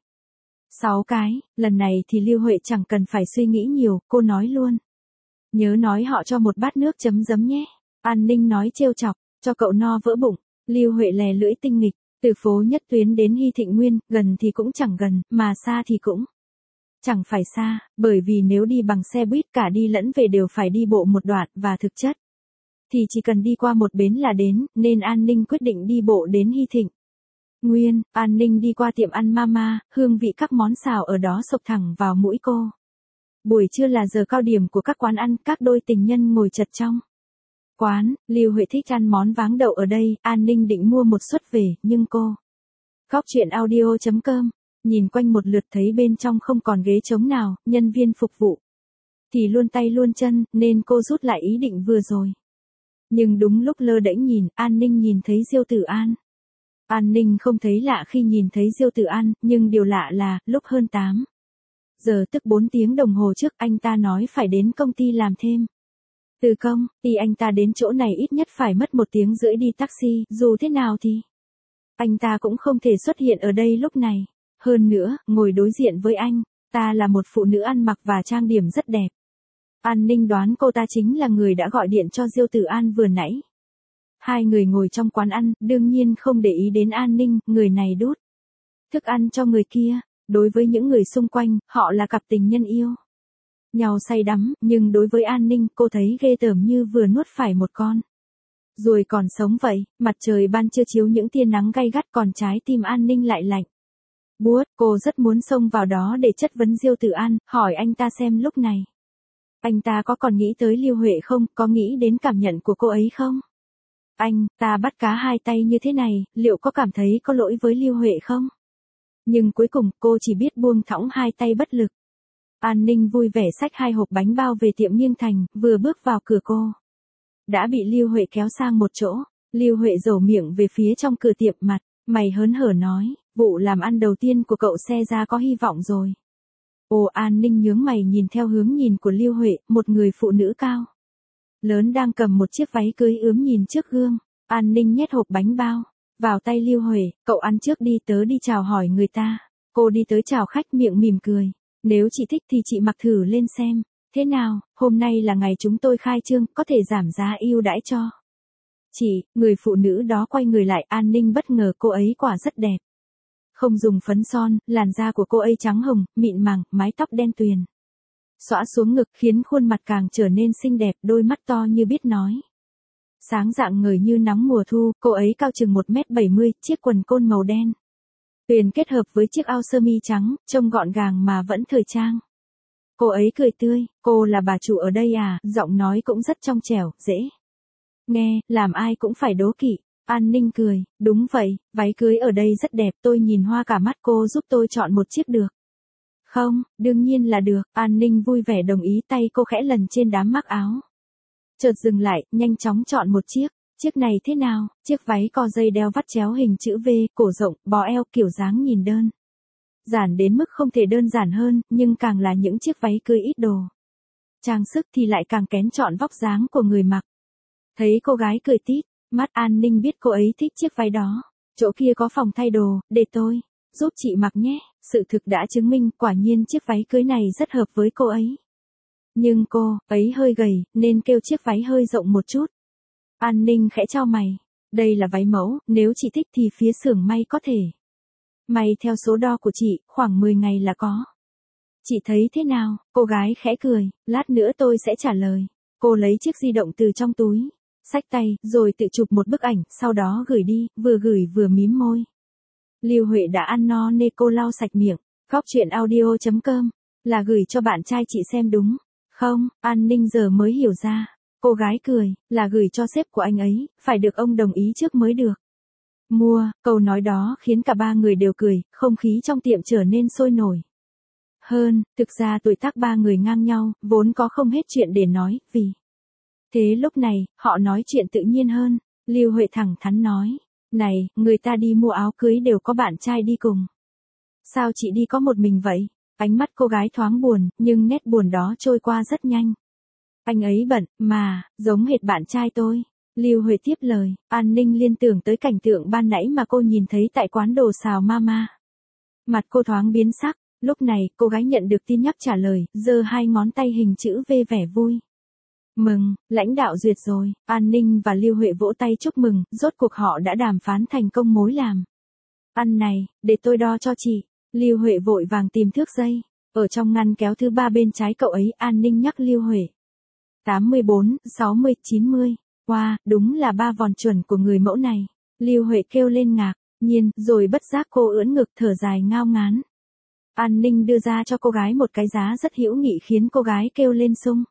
Sáu cái, lần này thì Lưu Huệ chẳng cần phải suy nghĩ nhiều, cô nói luôn. Nhớ nói họ cho một bát nước chấm giấm nhé. An Ninh nói trêu chọc, cho cậu no vỡ bụng. Lưu Huệ lè lưỡi tinh nghịch, từ phố Nhất Tuyến đến Hy Thịnh Nguyên, gần thì cũng chẳng gần, mà xa thì cũng chẳng phải xa, bởi vì nếu đi bằng xe buýt cả đi lẫn về đều phải đi bộ một đoạn, và thực chất thì chỉ cần đi qua một bến là đến, nên An Ninh quyết định đi bộ đến Hy Thịnh Nguyên. An Ninh đi qua tiệm ăn Mama, hương vị các món xào ở đó xộc thẳng vào mũi cô. Buổi trưa là giờ cao điểm của các quán ăn, các đôi tình nhân ngồi chật trong quán. Lưu Huệ thích ăn món váng đậu ở đây. An Ninh định mua một suất về, nhưng cô Góc truyện audio chấm com nhìn quanh một lượt thấy bên trong không còn ghế trống nào, nhân viên phục vụ thì luôn tay luôn chân, nên cô rút lại ý định vừa rồi. Nhưng đúng lúc lơ đễnh nhìn, An Ninh nhìn thấy Diêu Tử An. An Ninh không thấy lạ khi nhìn thấy Diêu Tử An, nhưng điều lạ là, lúc hơn tám giờ tức bốn tiếng đồng hồ trước, anh ta nói phải đến công ty làm thêm. Từ công ty anh ta đến chỗ này ít nhất phải mất một tiếng rưỡi đi taxi, dù thế nào thì anh ta cũng không thể xuất hiện ở đây lúc này. Hơn nữa, ngồi đối diện với anh, ta là một phụ nữ ăn mặc và trang điểm rất đẹp. An Ninh đoán cô ta chính là người đã gọi điện cho Diêu Tử An vừa nãy. Hai người ngồi trong quán ăn, đương nhiên không để ý đến An Ninh, người này đút thức ăn cho người kia. Đối với những người xung quanh, họ là cặp tình nhân yêu nhau say đắm, nhưng đối với An Ninh, cô thấy ghê tởm như vừa nuốt phải một con ruồi còn sống vậy. Mặt trời ban trưa chiếu những tia nắng gay gắt, còn trái tim An Ninh lại lạnh buốt. Cô rất muốn xông vào đó để chất vấn Diêu Tử An, hỏi anh ta xem lúc này anh ta có còn nghĩ tới Lưu Huệ không, có nghĩ đến cảm nhận của cô ấy không? Anh ta bắt cá hai tay như thế này, liệu có cảm thấy có lỗi với Lưu Huệ không? Nhưng cuối cùng, cô chỉ biết buông thõng hai tay bất lực. An Ninh vui vẻ xách hai hộp bánh bao về tiệm Nghiêng Thành, vừa bước vào cửa cô đã bị Lưu Huệ kéo sang một chỗ. Lưu Huệ rầu miệng về phía trong cửa tiệm, mặt mày hớn hở nói, vụ làm ăn đầu tiên của cậu xe ra có hy vọng rồi. Ồ, An Ninh nhướng mày nhìn theo hướng nhìn của Lưu Huệ, một người phụ nữ cao lớn đang cầm một chiếc váy cưới ướm nhìn trước gương. An Ninh nhét hộp bánh bao vào tay Lưu Huệ, cậu ăn trước đi, tớ đi chào hỏi người ta. Cô đi tới chào khách, miệng mỉm cười. Nếu chị thích thì chị mặc thử lên xem. Thế nào, hôm nay là ngày chúng tôi khai trương, có thể giảm giá ưu đãi cho chị. Người phụ nữ đó quay người lại, An Ninh bất ngờ cô ấy quả rất đẹp. Không dùng phấn son, làn da của cô ấy trắng hồng, mịn màng, mái tóc đen tuyền xõa xuống ngực khiến khuôn mặt càng trở nên xinh đẹp, đôi mắt to như biết nói. Sáng rạng ngời như nắng mùa thu, cô ấy cao chừng một mét bảy mươi, chiếc quần côn màu đen tuyền kết hợp với chiếc áo sơ mi trắng, trông gọn gàng mà vẫn thời trang. Cô ấy cười tươi, cô là bà chủ ở đây à, giọng nói cũng rất trong trẻo, dễ nghe, làm ai cũng phải đố kỵ. An Ninh cười, đúng vậy, váy cưới ở đây rất đẹp, tôi nhìn hoa cả mắt, cô giúp tôi chọn một chiếc được không? Đương nhiên là được. An Ninh vui vẻ đồng ý, tay cô khẽ lần trên đám mác áo. Chợt dừng lại, nhanh chóng chọn một chiếc. Chiếc này thế nào? Chiếc váy co dây đeo vắt chéo hình chữ V, cổ rộng, bó eo, kiểu dáng nhìn đơn giản đến mức không thể đơn giản hơn, nhưng càng là những chiếc váy cưới ít đồ trang sức thì lại càng kén chọn vóc dáng của người mặc. Thấy cô gái cười tít mắt, An Ninh biết cô ấy thích chiếc váy đó. Chỗ kia có phòng thay đồ, để tôi giúp chị mặc nhé. Sự thực đã chứng minh, quả nhiên chiếc váy cưới này rất hợp với cô ấy. Nhưng cô ấy hơi gầy, nên kêu chiếc váy hơi rộng một chút. An Ninh khẽ chau mày. Đây là váy mẫu, nếu chị thích thì phía xưởng may có thể may theo số đo của chị, khoảng mười ngày là có. Chị thấy thế nào? Cô gái khẽ cười, lát nữa tôi sẽ trả lời. Cô lấy chiếc di động từ trong túi, xách tay, rồi tự chụp một bức ảnh, sau đó gửi đi, vừa gửi vừa mím môi. Lưu Huệ đã ăn no nên cô lau sạch miệng. Góc chuyện audio chấm com là gửi cho bạn trai chị xem đúng không? An Ninh giờ mới hiểu ra. Cô gái cười, là gửi cho sếp của anh ấy, phải được ông đồng ý trước mới được mua. Câu nói đó khiến cả ba người đều cười, không khí trong tiệm trở nên sôi nổi hơn. Thực ra tuổi tác ba người ngang nhau, vốn có không hết chuyện để nói, vì thế lúc này, họ nói chuyện tự nhiên hơn. Lưu Huệ thẳng thắn nói, này, người ta đi mua áo cưới đều có bạn trai đi cùng. Sao chị đi có một mình vậy? Ánh mắt cô gái thoáng buồn, nhưng nét buồn đó trôi qua rất nhanh. Anh ấy bận, mà, giống hệt bạn trai tôi. Lưu Huệ tiếp lời. An Ninh liên tưởng tới cảnh tượng ban nãy mà cô nhìn thấy tại quán đồ xào Mama. Mặt cô thoáng biến sắc. Lúc này, cô gái nhận được tin nhắc trả lời, giơ hai ngón tay hình chữ V vẻ vui. Mừng, lãnh đạo duyệt rồi. An Ninh và Lưu Huệ vỗ tay chúc mừng, rốt cuộc họ đã đàm phán thành công mối làm ăn này. Để tôi đo cho chị. Lưu Huệ vội vàng tìm thước dây. Ở trong ngăn kéo thứ ba bên trái cậu ấy, An Ninh nhắc Lưu Huệ. tám mươi bốn, sáu mươi, chín mươi. Wow, đúng là ba vòn chuẩn của người mẫu này. Lưu Huệ kêu lên ngạc nhiên, rồi bất giác cô ưỡn ngực thở dài ngao ngán. An Ninh đưa ra cho cô gái một cái giá rất hữu nghị khiến cô gái kêu lên sung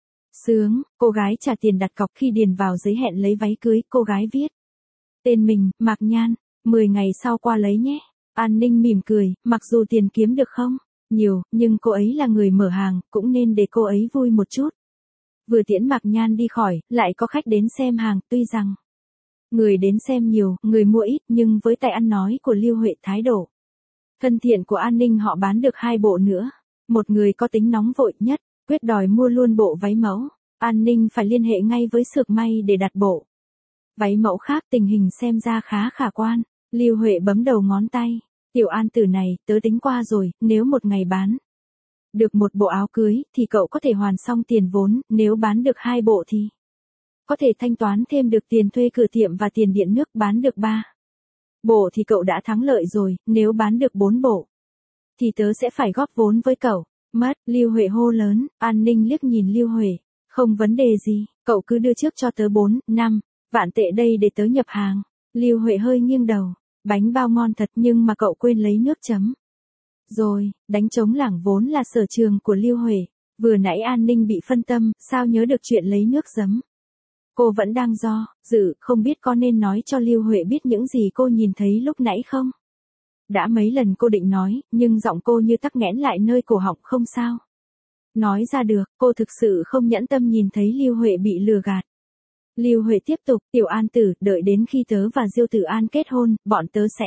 sướng. Cô gái trả tiền đặt cọc, khi điền vào giấy hẹn lấy váy cưới, cô gái viết tên mình, Mạc Nhan. mười ngày sau qua lấy nhé. An Ninh mỉm cười, mặc dù tiền kiếm được không nhiều, nhưng cô ấy là người mở hàng, cũng nên để cô ấy vui một chút. Vừa tiễn Mạc Nhan đi khỏi, lại có khách đến xem hàng, tuy rằng người đến xem nhiều, người mua ít, nhưng với tài ăn nói của Lưu Huệ, thái độ thân thiện của An Ninh, họ bán được hai bộ nữa. Một người có tính nóng vội nhất, quyết đòi mua luôn bộ váy mẫu. An Ninh phải liên hệ ngay với xưởng may để đặt bộ váy mẫu khác, tình hình xem ra khá khả quan. Lưu Huệ bấm đầu ngón tay. Tiểu An Tử này, tớ tính qua rồi, nếu một ngày bán được một bộ áo cưới, thì cậu có thể hoàn xong tiền vốn, nếu bán được hai bộ thì có thể thanh toán thêm được tiền thuê cửa tiệm và tiền điện nước. Bán được ba bộ thì cậu đã thắng lợi rồi, nếu bán được bốn bộ thì tớ sẽ phải góp vốn với cậu. Mất, Lưu Huệ hô lớn. An Ninh liếc nhìn Lưu Huệ. Không vấn đề gì, cậu cứ đưa trước cho tớ bốn, năm vạn tệ đây để tớ nhập hàng. Lưu Huệ hơi nghiêng đầu. Bánh bao ngon thật, nhưng mà cậu quên lấy nước chấm. Rồi, đánh trống lảng vốn là sở trường của Lưu Huệ. Vừa nãy An Ninh bị phân tâm, sao nhớ được chuyện lấy nước giấm. Cô vẫn đang do dự, không biết có nên nói cho Lưu Huệ biết những gì cô nhìn thấy lúc nãy không. Đã mấy lần cô định nói, nhưng giọng cô như tắc nghẽn lại nơi cổ họng. Không sao nói ra được, cô thực sự không nhẫn tâm nhìn thấy Lưu Huệ bị lừa gạt. Lưu Huệ tiếp tục. Tiểu An Tử, đợi đến khi tớ và Diêu Tử An kết hôn, bọn tớ sẽ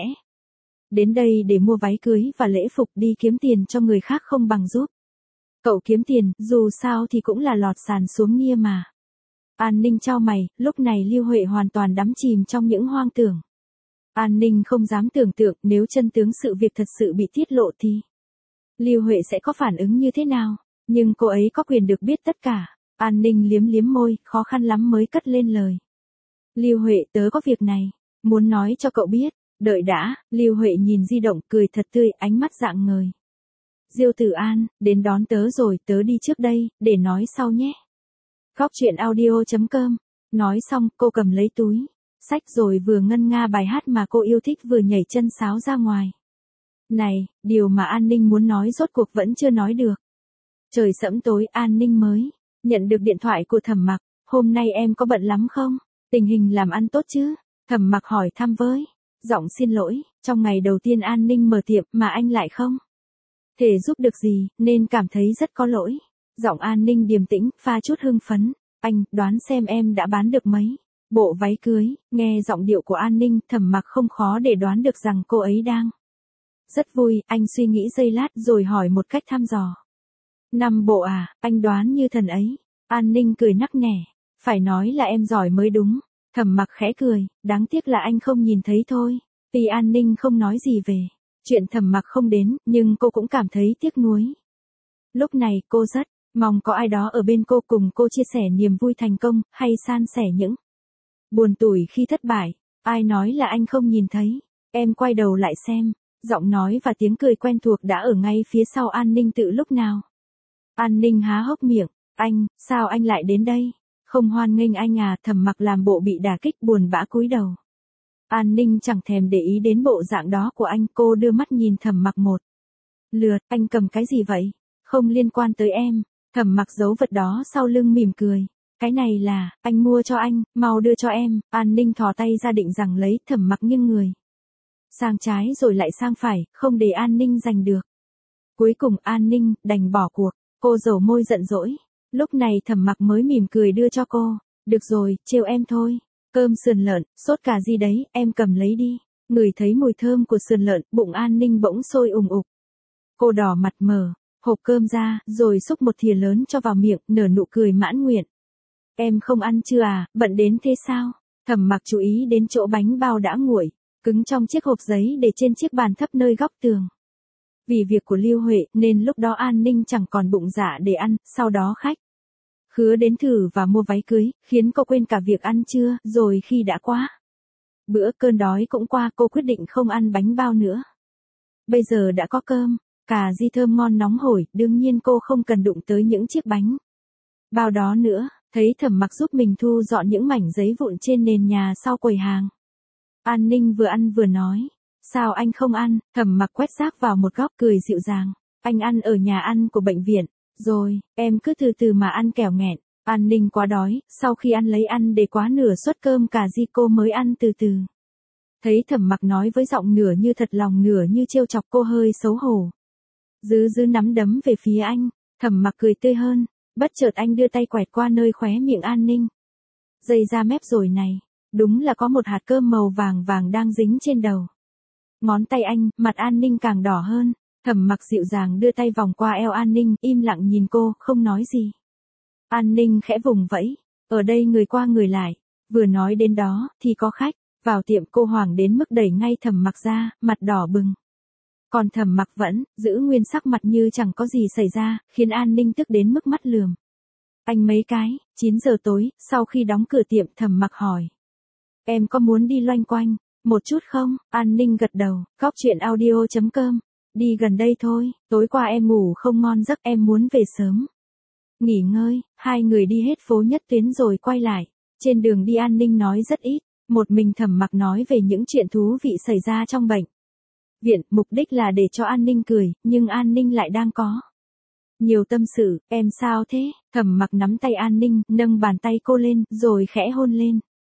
đến đây để mua váy cưới và lễ phục, đi kiếm tiền cho người khác không bằng giúp cậu kiếm tiền, dù sao thì cũng là lọt sàn xuống nia mà. An Ninh chau mày, lúc này Lưu Huệ hoàn toàn đắm chìm trong những hoang tưởng. An Ninh không dám tưởng tượng nếu chân tướng sự việc thật sự bị tiết lộ thì Lưu Huệ sẽ có phản ứng như thế nào, nhưng cô ấy có quyền được biết tất cả. An Ninh liếm liếm môi, khó khăn lắm mới cất lên lời. Lưu Huệ, tớ có việc này muốn nói cho cậu biết. Đợi đã. Lưu Huệ nhìn di động, cười thật tươi, ánh mắt rạng ngời. Diêu Tử An, đến đón tớ rồi, tớ đi trước đây, để nói sau nhé. Góc truyện audio chấm com. Nói xong, cô cầm lấy túi sách rồi vừa ngân nga bài hát mà cô yêu thích, vừa nhảy chân sáo ra ngoài. Này, điều mà An Ninh muốn nói rốt cuộc vẫn chưa nói được. Trời sẫm tối, An Ninh mới nhận được điện thoại của Thẩm Mặc. Hôm nay em có bận lắm không? Tình hình làm ăn tốt chứ? Thẩm Mặc hỏi thăm với giọng xin lỗi. Trong ngày đầu tiên An Ninh mở tiệm mà anh lại không thể giúp được gì, nên cảm thấy rất có lỗi. Giọng An Ninh điềm tĩnh, pha chút hưng phấn. Anh, đoán xem em đã bán được mấy bộ váy cưới. Nghe giọng điệu của An Ninh, Thẩm Mặc không khó để đoán được rằng cô ấy đang rất vui. Anh suy nghĩ giây lát rồi hỏi một cách thăm dò. Năm bộ à, anh đoán như thần ấy. An Ninh cười nắc nẻ. Phải nói là em giỏi mới đúng. Thẩm Mặc khẽ cười, đáng tiếc là anh không nhìn thấy thôi. Vì An Ninh không nói gì về chuyện Thẩm Mặc không đến, nhưng cô cũng cảm thấy tiếc nuối. Lúc này cô rất mong có ai đó ở bên cô, cùng cô chia sẻ niềm vui thành công, hay san sẻ những buồn tủi khi thất bại. Ai nói là anh không nhìn thấy. Em quay đầu lại xem. Giọng nói và tiếng cười quen thuộc đã ở ngay phía sau An Ninh từ lúc nào. An Ninh há hốc miệng. Anh, sao anh lại đến đây? Không hoan nghênh anh à? Thẩm Mặc làm bộ bị đả kích, buồn bã cúi đầu. An Ninh chẳng thèm để ý đến bộ dạng đó của anh. Cô đưa mắt nhìn Thẩm Mặc một lượt. Anh cầm cái gì vậy? Không liên quan tới em. Thẩm Mặc giấu vật đó sau lưng mỉm cười. Cái này là, anh mua cho anh, mau đưa cho em. An Ninh thò tay ra định rằng lấy. Thẩm Mặc nghiêng người sang trái rồi lại sang phải, không để An Ninh giành được. Cuối cùng An Ninh đành bỏ cuộc. Cô dầu môi giận dỗi. Lúc này Thẩm Mặc mới mỉm cười đưa cho cô. Được rồi, trêu em thôi. Cơm sườn lợn, sốt cà ri đấy, em cầm lấy đi. Ngửi thấy mùi thơm của sườn lợn, bụng An Ninh bỗng sôi ùng ục. Cô đỏ mặt mở hộp cơm ra, rồi xúc một thìa lớn cho vào miệng, nở nụ cười mãn nguyện. Em không ăn chưa à, bận đến thế sao? Thẩm Mặc chú ý đến chỗ bánh bao đã nguội cứng trong chiếc hộp giấy để trên chiếc bàn thấp nơi góc tường. Vì việc của Lưu Huệ nên lúc đó An Ninh chẳng còn bụng dạ để ăn. Sau đó khách khứa đến thử và mua váy cưới, khiến cô quên cả việc ăn trưa. Rồi khi đã qua bữa cơn đói cũng qua, cô quyết định không ăn bánh bao nữa. Bây giờ đã có cơm cà ri thơm ngon nóng hổi, đương nhiên cô không cần đụng tới những chiếc bánh bao đó nữa. Thấy Thẩm Mặc giúp mình thu dọn những mảnh giấy vụn trên nền nhà sau quầy hàng, An Ninh vừa ăn vừa nói. Sao anh không ăn? Thẩm Mặc quét rác vào một góc, cười dịu dàng. Anh ăn ở nhà ăn của bệnh viện rồi, em cứ từ từ mà ăn kẻo nghẹn. An Ninh quá đói, sau khi ăn lấy ăn để quá nửa suất cơm cà ri cô mới ăn từ từ. Thấy Thẩm Mặc nói với giọng nửa như thật lòng nửa như trêu chọc, cô hơi xấu hổ. Dứ dứ nắm đấm về phía anh, Thẩm Mặc cười tươi hơn, bất chợt anh đưa tay quẹt qua nơi khóe miệng An Ninh. Dây ra mép rồi này, đúng là có một hạt cơm màu vàng vàng đang dính trên đầu. Ngón tay anh, mặt An Ninh càng đỏ hơn, Thẩm Mặc dịu dàng đưa tay vòng qua eo An Ninh, im lặng nhìn cô, không nói gì. An Ninh khẽ vùng vẫy, ở đây người qua người lại, vừa nói đến đó, thì có khách, vào tiệm cô hoảng đến mức đẩy ngay Thẩm Mặc ra, mặt đỏ bừng. Còn Thẩm Mặc vẫn, giữ nguyên sắc mặt như chẳng có gì xảy ra, khiến An Ninh tức đến mức mắt lườm. Anh mấy cái, chín giờ tối, sau khi đóng cửa tiệm Thẩm Mặc hỏi. Em có muốn đi loanh quanh, một chút không? An Ninh gật đầu, Cóc Truyện Audio chấm com. Đi gần đây thôi, tối qua em ngủ không ngon giấc, em muốn về sớm. Nghỉ ngơi, hai người đi hết phố Nhất Tuyến rồi quay lại. Trên đường đi An Ninh nói rất ít, một mình Thẩm Mặc nói về những chuyện thú vị xảy ra trong bệnh viện, mục đích là để cho An Ninh cười, nhưng An Ninh lại đang có nhiều tâm sự. Em sao thế? Thẩm Mặc nắm tay An Ninh, nâng bàn tay cô lên, rồi khẽ hôn lên.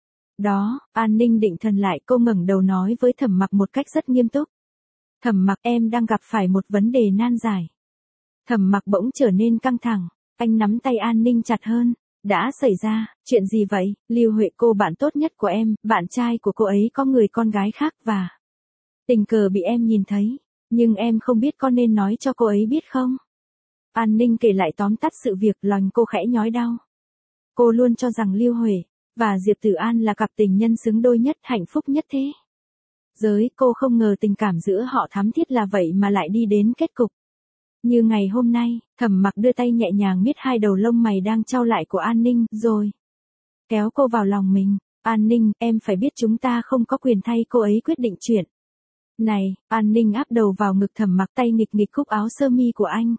Đó, An Ninh định thần lại, cô ngẩng đầu nói với Thẩm Mặc một cách rất nghiêm túc. Thẩm Mặc, em đang gặp phải một vấn đề nan giải. Thẩm Mặc bỗng trở nên căng thẳng, anh nắm tay An Ninh chặt hơn. Đã xảy ra, chuyện gì vậy? Lưu Huệ, cô bạn tốt nhất của em, bạn trai của cô ấy có người con gái khác và tình cờ bị em nhìn thấy, nhưng em không biết có nên nói cho cô ấy biết không? An Ninh kể lại tóm tắt sự việc, lòng cô khẽ nhói đau. Cô luôn cho rằng Lưu Huệ và Diệp Tử An là cặp tình nhân xứng đôi nhất, hạnh phúc nhất thế giới, cô không ngờ tình cảm giữa họ thắm thiết là vậy mà lại đi đến kết cục như ngày hôm nay. Thẩm Mặc đưa tay nhẹ nhàng miết hai đầu lông mày đang chau lại của An Ninh, rồi kéo cô vào lòng mình. An Ninh, em phải biết chúng ta không có quyền thay cô ấy quyết định chuyện này. An Ninh áp đầu vào ngực Thẩm Mặc, tay nghịch nghịch cúc áo sơ mi của anh.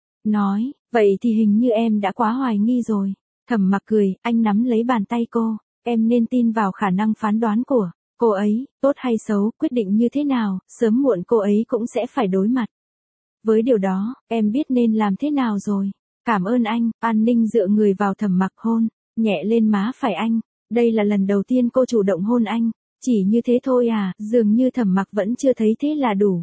Nói, vậy thì hình như em đã quá hoài nghi rồi. Thẩm Mặc cười, anh nắm lấy bàn tay cô. Em nên tin vào khả năng phán đoán của cô ấy, tốt hay xấu, quyết định như thế nào, sớm muộn cô ấy cũng sẽ phải đối mặt với điều đó. Em biết nên làm thế nào rồi. Cảm ơn anh. An Ninh dựa người vào Thẩm Mặc, hôn nhẹ lên má phải anh. Đây là lần đầu tiên cô chủ động hôn anh. Chỉ như thế thôi à? Dường như Thẩm Mặc vẫn chưa thấy thế là đủ.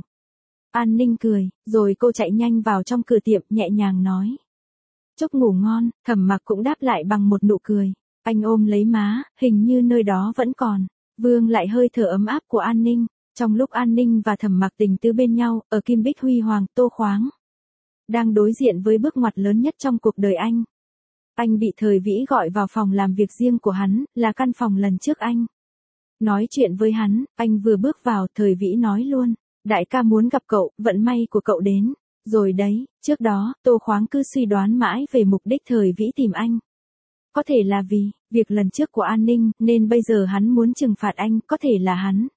An Ninh cười, rồi cô chạy nhanh vào trong cửa tiệm, nhẹ nhàng nói. Chúc ngủ ngon. Thẩm Mặc cũng đáp lại bằng một nụ cười. Anh ôm lấy má, hình như nơi đó vẫn còn vương lại hơi thở ấm áp của An Ninh. Trong lúc An Ninh và Thẩm Mặc tình tứ bên nhau, ở Kim Bích Huy Hoàng, Tô Khoáng đang đối diện với bước ngoặt lớn nhất trong cuộc đời anh. Anh bị Thời Vĩ gọi vào phòng làm việc riêng của hắn, là căn phòng lần trước anh nói chuyện với hắn. Anh vừa bước vào, Thời Vĩ nói luôn. Đại ca muốn gặp cậu, vận may của cậu đến rồi đấy. Trước đó, Tô Khoáng cứ suy đoán mãi về mục đích Thời Vĩ tìm anh. Có thể là vì việc lần trước của An Ninh, nên bây giờ hắn muốn trừng phạt anh. Có thể là hắn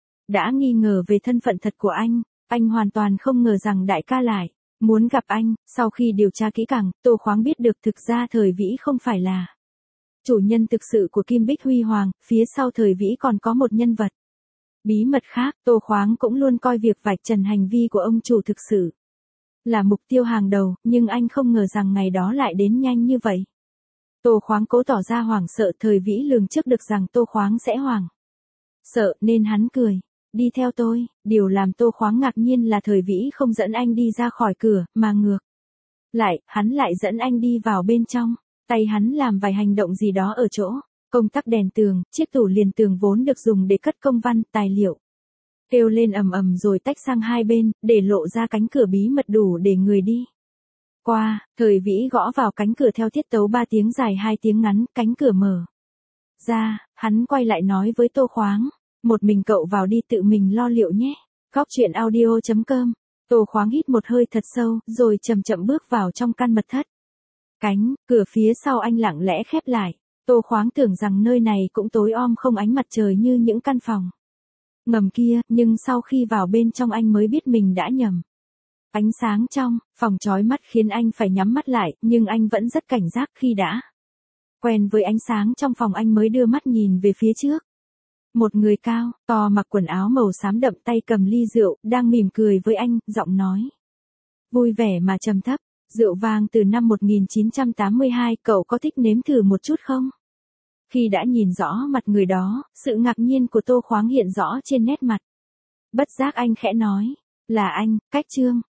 đã nghi ngờ về thân phận thật của anh. Anh hoàn toàn không ngờ rằng đại ca lại muốn gặp anh. Sau khi điều tra kỹ càng, Tô Khoáng biết được thực ra Thời Vĩ không phải là chủ nhân thực sự của Kim Bích Huy Hoàng. Phía sau Thời Vĩ còn có một nhân vật bí mật khác. Tô Khoáng cũng luôn coi việc vạch trần hành vi của ông chủ thực sự là mục tiêu hàng đầu, nhưng anh không ngờ rằng ngày đó lại đến nhanh như vậy. Tô Khoáng cố tỏ ra hoảng sợ. Thời Vĩ lường trước được rằng Tô Khoáng sẽ hoảng sợ, nên hắn cười. Đi theo tôi. Điều làm Tô Khoáng ngạc nhiên là Thời Vĩ không dẫn anh đi ra khỏi cửa, mà ngược lại, hắn lại dẫn anh đi vào bên trong. Tay hắn làm vài hành động gì đó ở chỗ công tắc đèn tường, chiếc tủ liền tường vốn được dùng để cất công văn, tài liệu kêu lên ầm ầm rồi tách sang hai bên, để lộ ra cánh cửa bí mật đủ để người đi qua. Thời Vĩ gõ vào cánh cửa theo tiết tấu ba tiếng dài hai tiếng ngắn, cánh cửa mở ra. Hắn quay lại nói với Tô Khoáng. Một mình cậu vào đi, tự mình lo liệu nhé. Cóc Truyện Audio chấm com. Tô Khoáng hít một hơi thật sâu, rồi chậm chậm bước vào trong căn mật thất. Cánh cửa phía sau anh lặng lẽ khép lại. Tô Khoáng tưởng rằng nơi này cũng tối om không ánh mặt trời như những căn phòng ngầm kia, nhưng sau khi vào bên trong anh mới biết mình đã nhầm. Ánh sáng trong phòng chói mắt khiến anh phải nhắm mắt lại, nhưng anh vẫn rất cảnh giác. Khi đã quen với ánh sáng trong phòng, anh mới đưa mắt nhìn về phía trước. Một người cao, to, mặc quần áo màu xám đậm, tay cầm ly rượu, đang mỉm cười với anh, giọng nói vui vẻ mà trầm thấp. Rượu vang từ năm một nghìn chín trăm tám mươi hai, cậu có thích nếm thử một chút không? Khi đã nhìn rõ mặt người đó, sự ngạc nhiên của Tô Khoáng hiện rõ trên nét mặt. Bất giác anh khẽ nói, là anh, Cách Trương.